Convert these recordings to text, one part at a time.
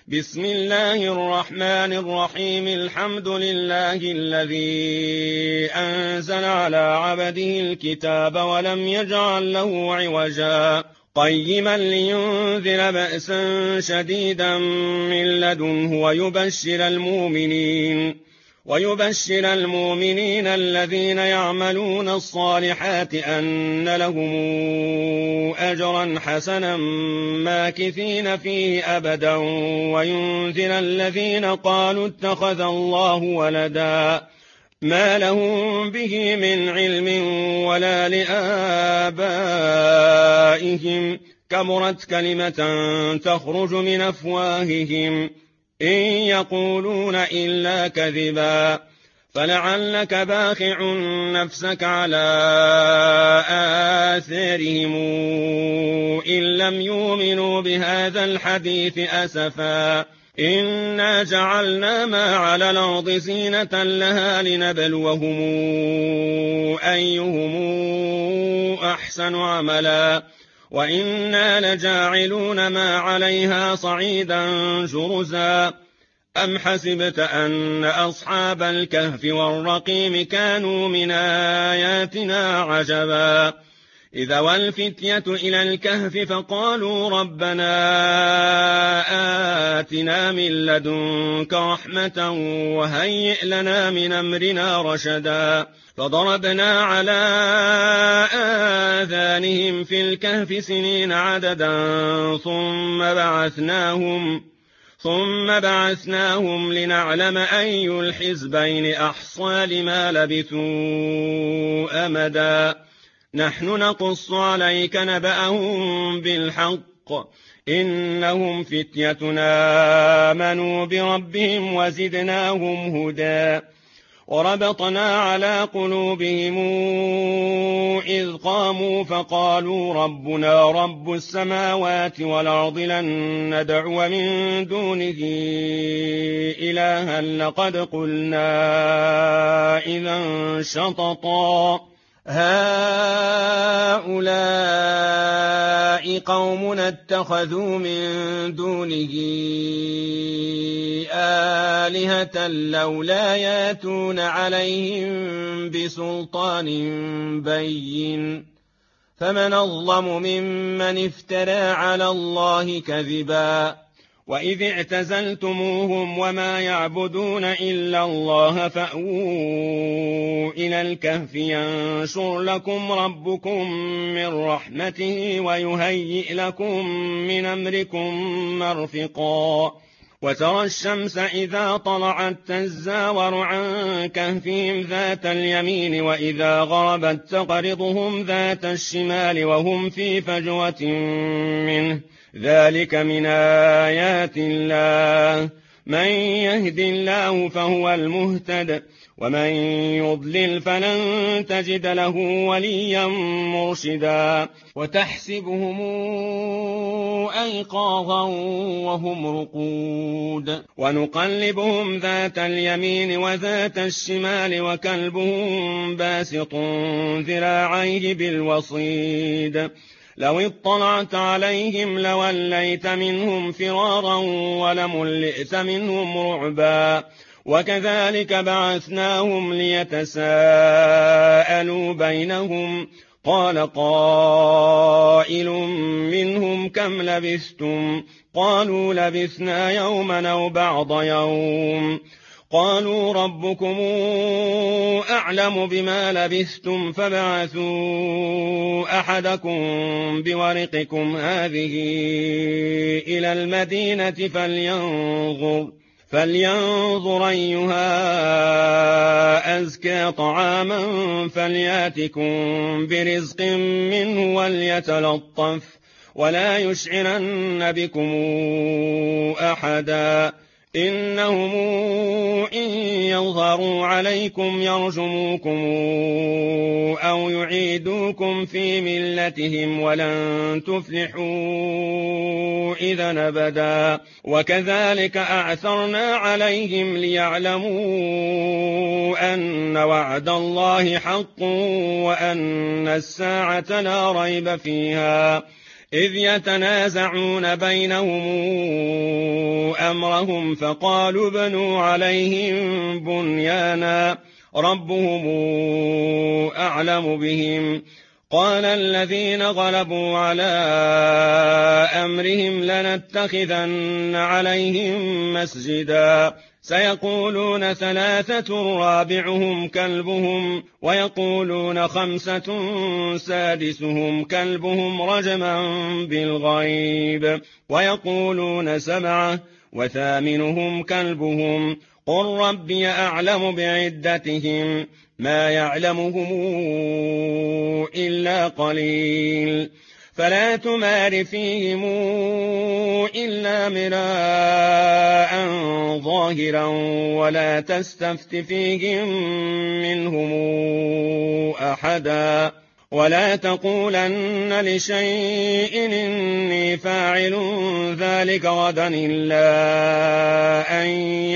بسم الله الرحمن الرحيم. الحمد لله الذي أنزل على عبده الكتاب ولم يجعل له عوجا قيما لينذر بأسا شديدا من لدنه ويبشر المؤمنين الذين يعملون الصالحات أن لهم أجرا حسنا ماكثين فيه أبدا وينذر الذين قالوا اتخذ الله ولدا ما لهم به من علم ولا لآبائهم كبرت كلمة تخرج من أفواههم إن يقولون إلا كذبا فلعلك باخع نفسك على آثارهم إن لم يؤمنوا بهذا الحديث أسفا إنا جعلنا ما على الأرض زينة لها لنبلوهم أيهم أحسن عملا وإنا لجاعلون ما عليها صعيدا جرزا أم حسبت أن أصحاب الكهف والرقيم كانوا من آياتنا عجبا إذا والفتية إلى الكهف فقالوا ربنا آتنا من لدنك رحمة وهيئ لنا من أمرنا رشدا فضربنا على آذانهم في الكهف سنين عددا ثم بعثناهم لنعلم أي الحزبين أحصى لما لبثوا أمدا نحن نقص عليك نبأهم بالحق إنهم فتيتنا آمنوا بربهم وزدناهم هدى وربطنا على قلوبهم إذ قاموا فقالوا ربنا رب السماوات والأرض لن ندعو من دونه إلها لقد قلنا إذا شططا هؤلاء قومنا اتخذوا من دونه آلهة لولا ياتون عليهم بسلطان بين فمن أظلم ممن افترى على الله كذبا وإذ اعتزلتموهم وما يعبدون إلا الله فأووا إلى الكهف ينشر لكم ربكم من رحمته ويهيئ لكم من أمركم مرفقا وترى الشمس إذا طلعت تزاور عن كهفهم ذات اليمين وإذا غربت تقرضهم ذات الشمال وهم في فجوة منه ذلك من آيات الله من يهد الله فهو المهتد ومن يضلل فلن تجد له وليا مرشدا وتحسبهم أيقاظا وهم رقود ونقلبهم ذات اليمين وذات الشمال وكلبهم باسط ذراعيه بالوصيد لو اطلعت عليهم لوليت منهم فرارا ولملئت منهم رعبا وكذلك بعثناهم ليتساءلوا بينهم قال قائل منهم كم لبثتم قالوا لبثنا يوما أو بعض يوم قالوا ربكم أعلم بما لبثتم فابعثوا أحدكم بورقكم هذه إلى المدينة فلينظر أيها أزكى طعاما فلياتكم برزق منه وليتلطف ولا يشعرن بكم أحدا إنهم إن يظهروا عليكم يرجموكم أو يعيدوكم في ملتهم ولن تفلحوا إذا أبدا وكذلك أعثرنا عليهم ليعلموا أن وعد الله حق وأن الساعة لا ريب فيها إذ يتنازعون بينهم أمرهم فقالوا ابنوا عليهم بنيانا ربهم أعلم بهم قال الذين غلبوا على أمرهم لنتخذن عليهم مسجدا سيقولون 3 رابعهم كلبهم ويقولون 5 سادسهم كلبهم رجما بالغيب ويقولون 7 وثامنهم كلبهم قل ربي أعلم بعدتهم ما يعلمهم إلا قليل فلا تمار فيهم إلا مراء ظاهرا ولا تستفت فيهم منهم أحدا ولا تقولن لشيء إني فاعل ذلك غدا إلا أن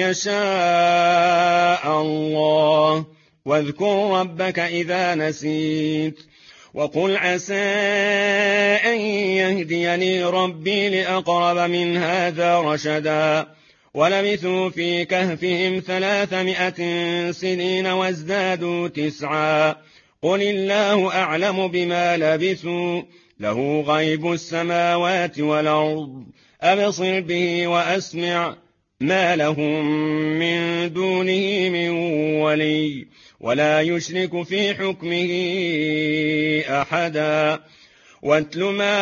يشاء الله واذكر ربك إذا نسيت وقل عسى أن يهديني ربي لأقرب من هذا رشدا ولبثوا في كهفهم 300 سنين وازدادوا 9 قل الله أعلم بما لبثوا له غيب السماوات والأرض أبصر به وأسمع ما لهم من دونه من ولي ولا يشرك في حكمه أحدا واتل ما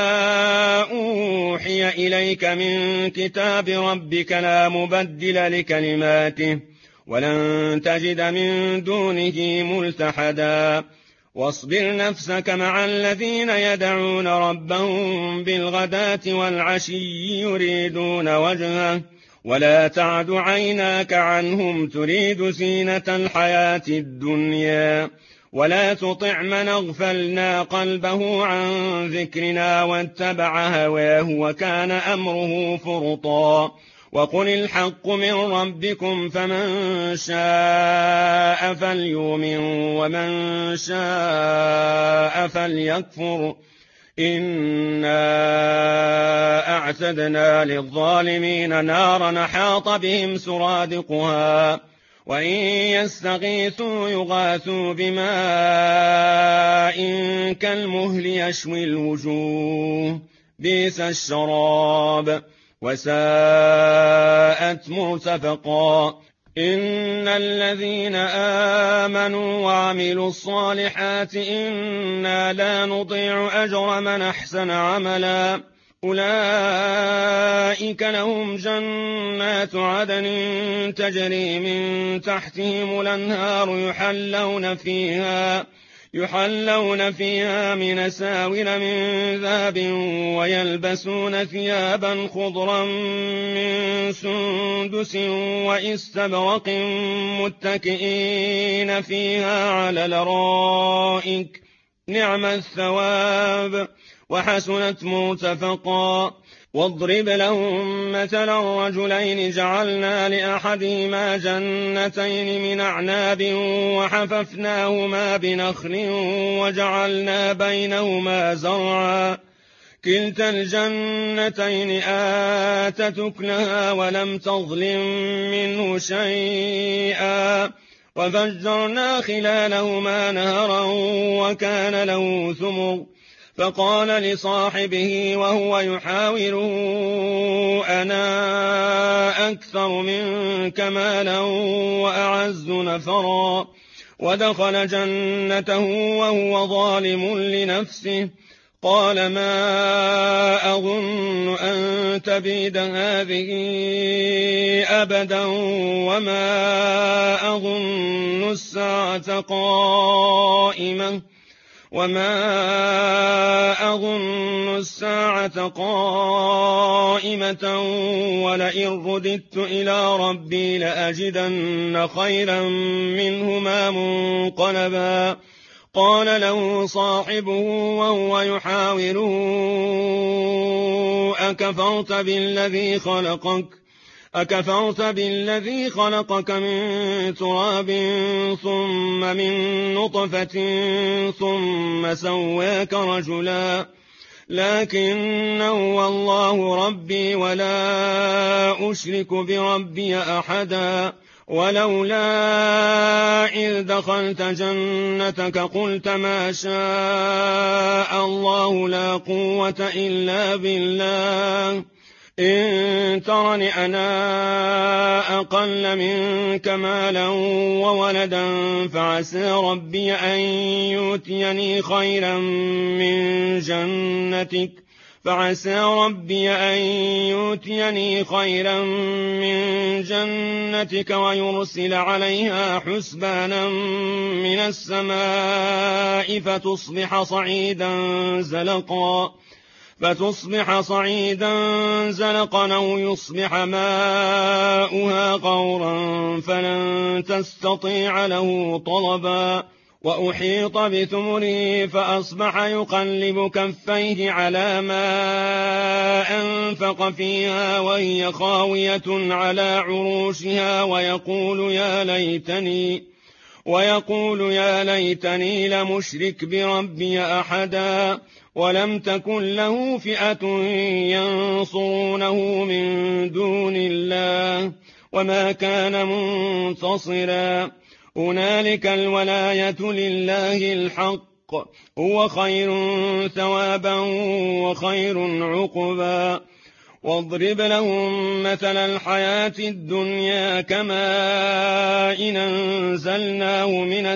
أوحي إليك من كتاب ربك لا مبدل لكلماته ولن تجد من دونه ملتحدا واصبر نفسك مع الذين يدعون ربهم بالغداة والعشي يريدون وجهه ولا تعد عيناك عنهم تريد زينة الحياة الدنيا ولا تطع من اغفلنا قلبه عن ذكرنا واتبع هواه وكان أمره فرطا وقل الحق من ربكم فمن شاء فليؤمن ومن شاء فليكفر إنا أعتدنا للظالمين نارا حاط بهم سرادقها وإن يستغيثوا يغاثوا بماء كالمهل يشوي الوجوه بئس الشراب وساءت مرتفقا إن الذين آمنوا وعملوا الصالحات إنا لا نضيع أجر من أحسن عملا أولئك لهم جنات عدن تجري من تحتهم الأنهار يحلون فيها من أساور من ذهب ويلبسون ثيابا خضرا من سندس وإستبرق متكئين فيها على الأرائك نعم الثواب وحسنت مرتفقا واضرب لهم مثلا رجلين جعلنا لأحدهما جنتين من أعناب وحففناهما بنخل وجعلنا بينهما زرعا كلتا الجنتين آتت أكلها ولم تظلم منه شيئا وفجرنا خلالهما نهرا وكان له ثمر فقال لصاحبه وهو يحاوره أنا أكثر منك مالا وأعز نفرا ودخل جنته وهو ظالم لنفسه قال ما أظن أن تبيد هذه أبدا وما أظن الساعة قائمة ولئن رددت إلى ربي لأجدن خيرا منهما منقلبا قال له صاحبه وهو يحاوره أكفرت بالذي خلقك من تراب ثم من نطفة ثم سواك رجلا لكنه والله ربي ولا أشرك بربي أحدا. ولولا إذ دخلت جنتك قلت ما شاء الله لا قوة إلا بالله إن ترني أنا أقل منك مالا وولدا فعسى ربي أن يؤتيني خيرا من جنتك ويرسل عليها حسبانا من السماء فتصبح صعيدا زلقا أو يصبح ماؤها غورا فلن تستطيع له طلبا. وأحيط بثمره فأصبح يقلب كفيه على ما أنفق فيها وهي خاوية على عروشها ويقول يا ليتني لمشرك بربي أحدا. ولم تكن له فئة ينصرونه من دون الله وما كان منتصرا. هنالك الولاية لله الحق هو خير ثوابا وخير عقبا. واضرب لهم مثل الحياة الدنيا كماء إن أنزلناه من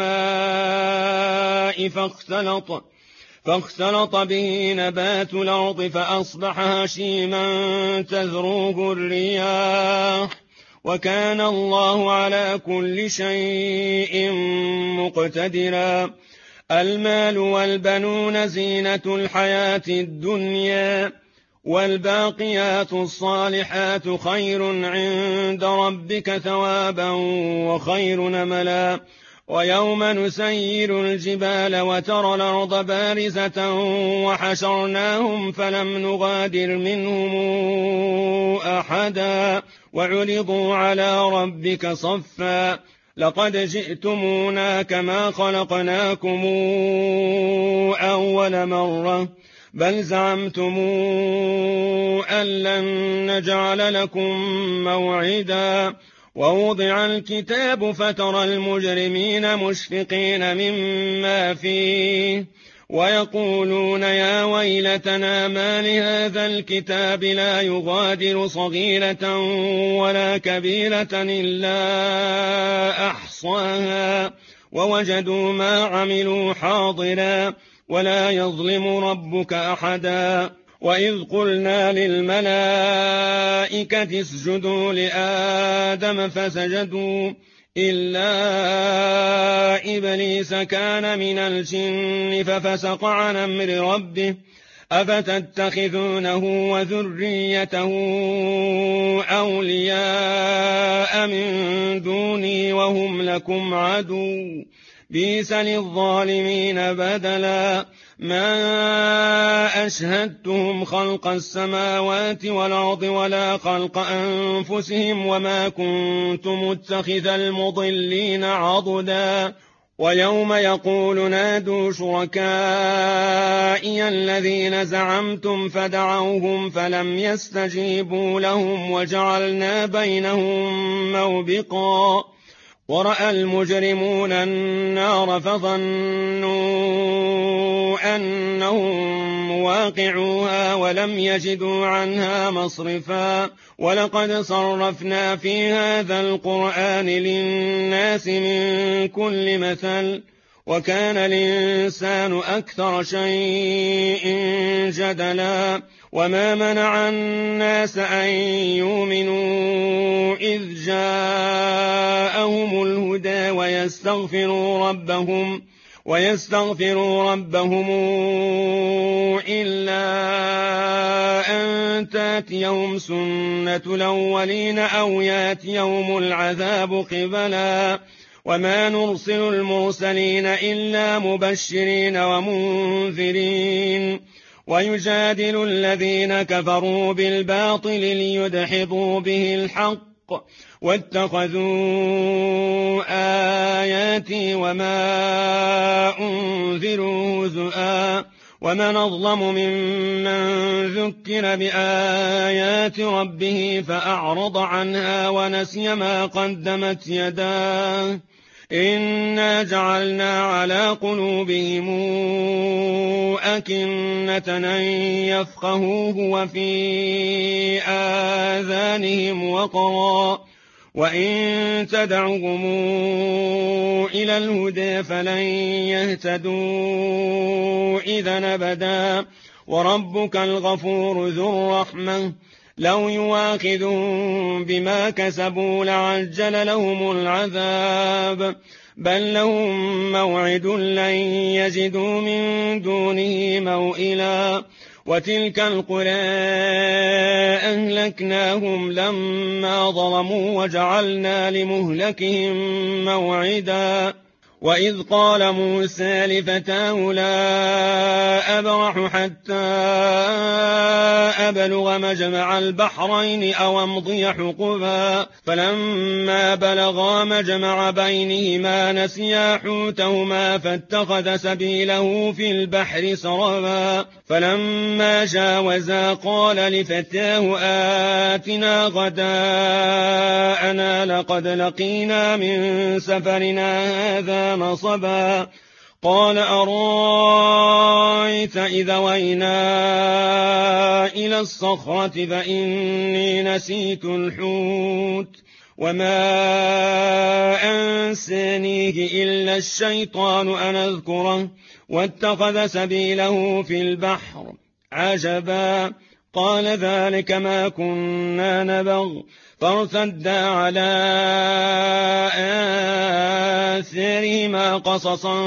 السماء فاختلط به نبات الأرض فأصبح هشيما تذروه الرياح وكان الله على كل شيء مقتدرا. المال والبنون زينة الحياة الدنيا والباقيات الصالحات خير عند ربك ثوابا وخير نملا. ويوم نسير الجبال وترى الأرض بارزة وحشرناهم فلم نغادر منهم أحدا وعرضوا على ربك صفا لقد جئتمونا كما خلقناكم أول مرة بل زعمتم أن لن نجعل لكم موعدا. ووضع الكتاب فترى المجرمين مشفقين مما فيه ويقولون يا ويلتنا ما لهذا الكتاب لا يغادر صغيرة ولا كبيرة إلا أحصاها ووجدوا ما عملوا حاضرا ولا يظلم ربك أحدا. وإذ قلنا للملائكة اسجدوا لآدم فسجدوا إلا إبليس كان من الجن ففسق عن أمر ربه أفتتخذونه وذريته أولياء من دوني وهم لكم عدو بئس للظالمين بدلا. ما أشهدتهم خلق السماوات والأرض ولا خلق أنفسهم وما كنت متخذ المضلين عضدا. ويوم يقول نادوا شركائي الذين زعمتم فدعوهم فلم يستجيبوا لهم وجعلنا بينهم موبقا. ورأى المجرمون النار فظنوا أنهم مواقعوها ولم يجدوا عنها مصرفا. ولقد صرفنا في هذا القرآن للناس من كل مثل وكان الإنسان أكثر شيء جدلا. وما منع الناس أن يؤمنوا إذ جاءهم الهدى ويستغفروا ربهم إلا أن تأتيهم سنة الأولين أو يأتيهم العذاب قبلا. وما نرسل المرسلين إلا مبشرين ومنذرين ويجادل الذين كفروا بالباطل ليدحضوا به الحق واتخذوا آياتي وما أنذروا هزؤا ومن أظلم ممن ذكر بآيات ربه فأعرض عنها ونسي ما قدمت يداه إنا جعلنا على قلوبهم أكنة أن يفقهوه وفي آذانهم وقرا وإن تدعهم إلى الهدى فلن يهتدوا إذا أبدا وربك الغفور ذو الرحمة لو يواخذهم بما كسبوا لعجل لهم العذاب بل لهم موعد لن يجدوا من دونه موئلا وتلك القرى أهلكناهم لما ظلموا وجعلنا لمهلكهم موعدا وإذ قال موسى لفتاه لا أبرح حتى أبلغ مجمع البحرين أو أمضي حقبا فلما بلغا مجمع بينهما نسيا حوتهما فاتخذ سبيله في البحر سربا فلما جاوزا قال لفتاه آتنا غداءنا لقد لقينا من سفرنا هذا نصبا قال أرأيت إذا وينا إلى الصخرة فإني نسيت الحوت وما أنسانيه إلا الشيطان أن أذكره واتخذ سبيله في البحر عجبا قال ذلك ما كنا نبغ فارتدا على آثارهما قصصا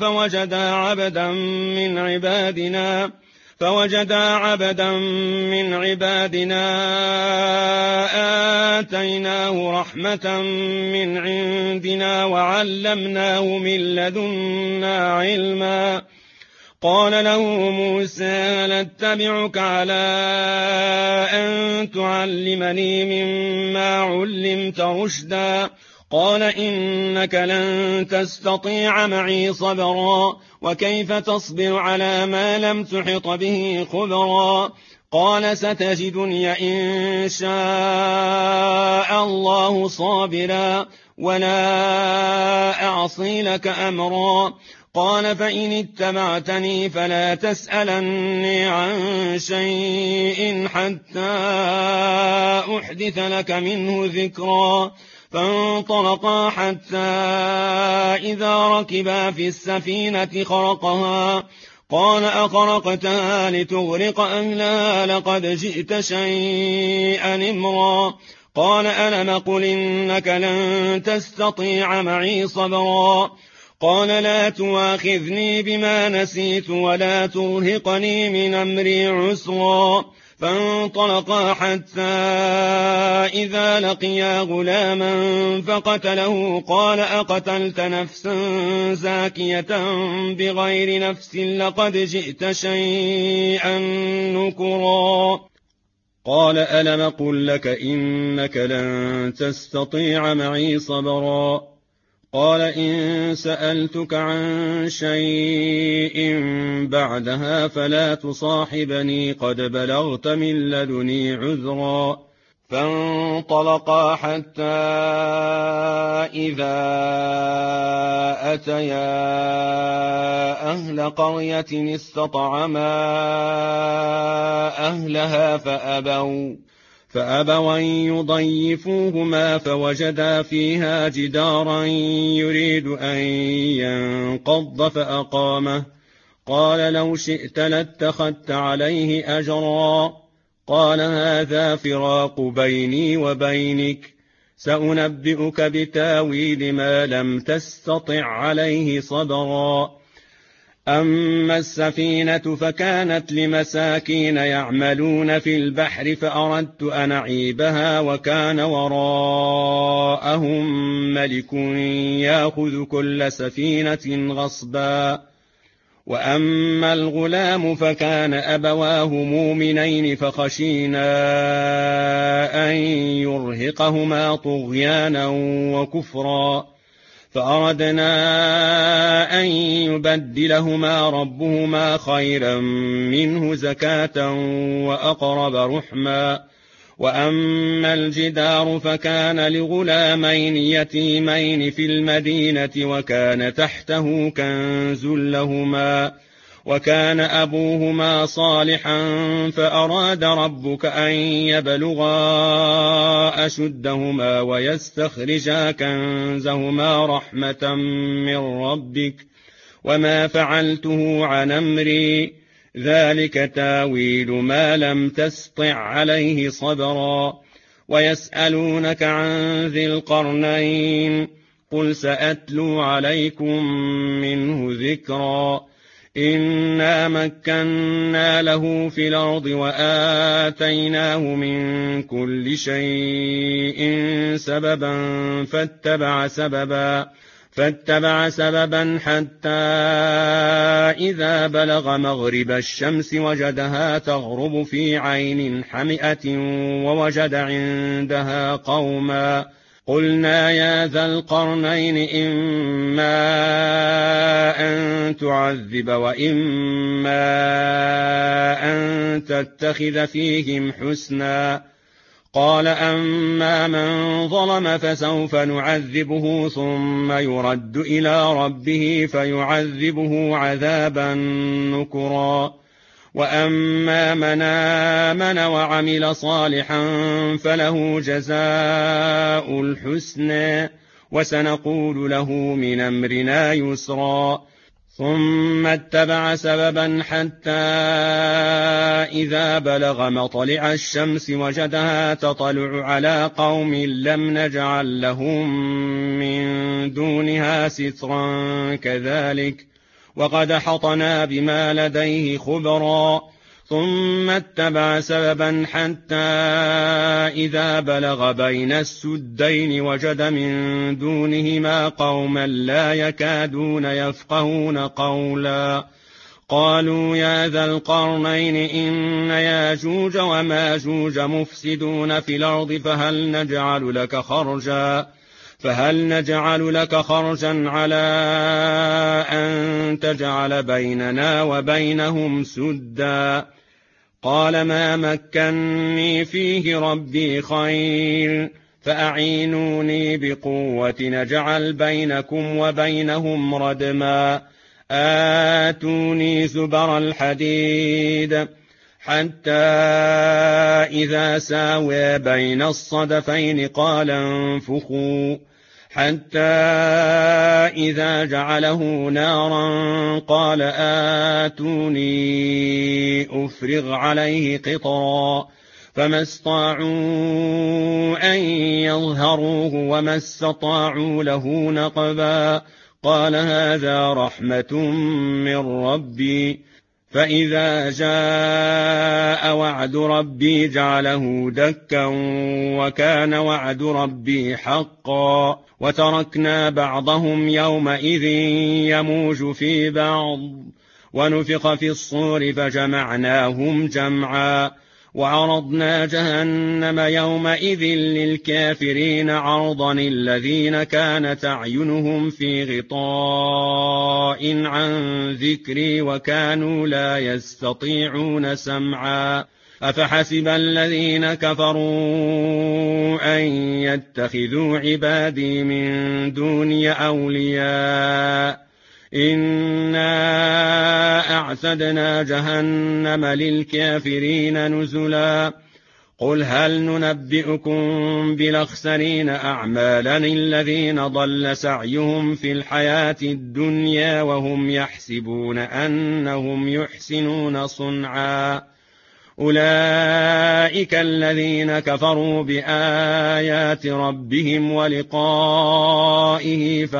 فوجدا عبدا من عبادنا آتيناه رحمة من عندنا وعلمناه من لدنا علما قال له موسى هل اتبعك على أن تعلمني مما علمت رشدا قال إنك لن تستطيع معي صبرا وكيف تصبر على ما لم تحط به خبرا قال ستجدني إن شاء الله صابرا ولا أعصي لك أمرا قال فإن اتبعتني فلا تسألني عن شيء حتى أحدث لك منه ذكرا فانطلقا حتى إذا ركبا في السفينة خرقها قال أخرقتها لتغرق أهلها لقد جئت شيئا إمرا قال ألم قل إنك لن تستطيع معي صبرا قال لا تواخذني بما نسيت ولا ترهقني من أمري عسرا فانطلقا حتى إذا لقيا غلاما فقتله قال أقتلت نفسا زاكية بغير نفس لقد جئت شيئا نكرا قال ألم قل لك إنك لن تستطيع معي صبرا قال إن سألتك عن شيء بعدها فلا تصاحبني قد بلغت من لدني عذرا فانطلقا حتى إذا أتيا أهل قرية استطعما أهلها فأبوا أن يضيفوهما فوجدا فيها جدارا يريد أن ينقض فأقامه قال لو شئت لاتخذت عليه أجرا قال هذا فراق بيني وبينك سأنبئك بتاويل ما لم تستطع عليه صبرا أما السفينة فكانت لمساكين يعملون في البحر فأردت أن أعيبها وكان وراءهم ملك يأخذ كل سفينة غصبا وأما الغلام فكان أبواه مؤمنين فخشينا أن يرهقهما طغيانا وكفرا فأردنا أن يبدلهما ربهما خيرا منه زكاة وأقرب رحما. وأما الجدار فكان لغلامين يتيمين في المدينة وكان تحته كنز لهما وكان أبوهما صالحا فأراد ربك أن يبلغا أشدهما ويستخرجا كنزهما رحمة من ربك وما فعلته عن أمري ذلك تاويل ما لم تسطع عليه صبرا. ويسألونك عن ذي القرنين قل سأتلو عليكم منه ذكرا. إنا مكنا له في الأرض وآتيناه من كل شيء سببا فاتبع سببا حتى إذا بلغ مغرب الشمس وجدها تغرب في عين حمئة ووجد عندها قوما قلنا يا ذا القرنين إما أن تعذب وإما أن تتخذ فيهم حسنا. قال أما من ظلم فسوف نعذبه ثم يرد إلى ربه فيعذبه عذابا نكرا. وأما من آمن وعمل صالحا فله جزاء الحسنى وسنقول له من أمرنا يسرا. ثم اتبع سببا حتى إذا بلغ مطلع الشمس وجدها تطلع على قوم لم نجعل لهم من دونها سترا كذلك وقد حطنا بما لديه خبرا. ثم اتبع سببا حتى إذا بلغ بين السدين وجد من دونهما قوما لا يكادون يفقهون قولا. قالوا يا ذا القرنين إن ياجوج وماجوج مفسدون في الأرض فهل نجعل لك خرجا على أن تجعل بيننا وبينهم سدا. قال ما مكني فيه ربي خير فأعينوني بقوة نجعل بينكم وبينهم ردما. آتوني زبر الحديد حتى إذا ساوى بين الصدفين قال انفخوا حتى إذا جعله نارا قال آتوني أفرغ عليه قطرا. فما استطاعوا أن يظهروه وما استطاعوا له نقبا. قال هذا رحمة من ربي فإذا جاء وعد ربي جعله دكا وكان وعد ربي حقا. وتركنا بعضهم يومئذ يموج في بعض ونفخ في الصور فجمعناهم جمعا. وعرضنا جهنم يومئذ للكافرين عرضا الذين كانت أعينهم في غطاء عن ذكري وكانوا لا يستطيعون سمعا. أفحسب الذين كفروا أن يتخذوا عبادي من دوني أولياء إنا أعتدنا جهنم للكافرين نزلا. قل هل ننبئكم بالأخسرين أعمالا الذين ضل سعيهم في الحياة الدنيا وهم يحسبون أنهم يحسنون صنعا. أولئك الذين كفروا بآيات ربهم ولقائه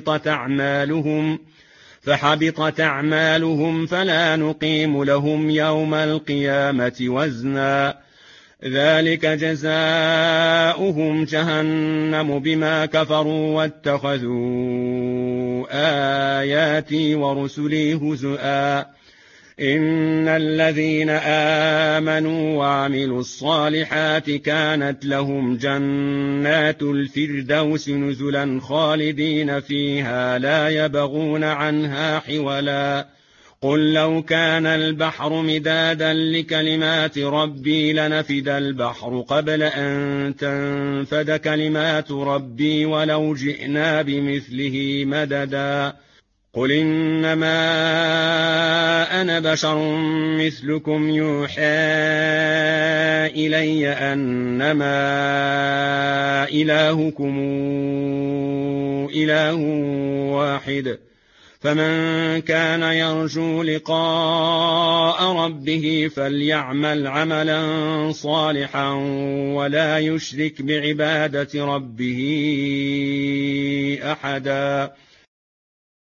فحبطت أعمالهم فلا نقيم لهم يوم القيامة وزنا. ذلك جزاؤهم جهنم بما كفروا واتخذوا آياتي ورسلي هزؤا. إن الذين آمنوا وعملوا الصالحات كانت لهم جنات الفردوس نزلا خالدين فيها لا يبغون عنها حولا قل لو كان البحر مدادا لكلمات ربي لنفد البحر قبل أن تنفد كلمات ربي ولو جئنا بمثله مددا قل إنما أنا بشر مثلكم يوحى إلي أنما إلهكم إله واحد فمن كان يرجو لقاء ربه فليعمل عملا صالحا ولا يشرك بعبادة ربه أحدا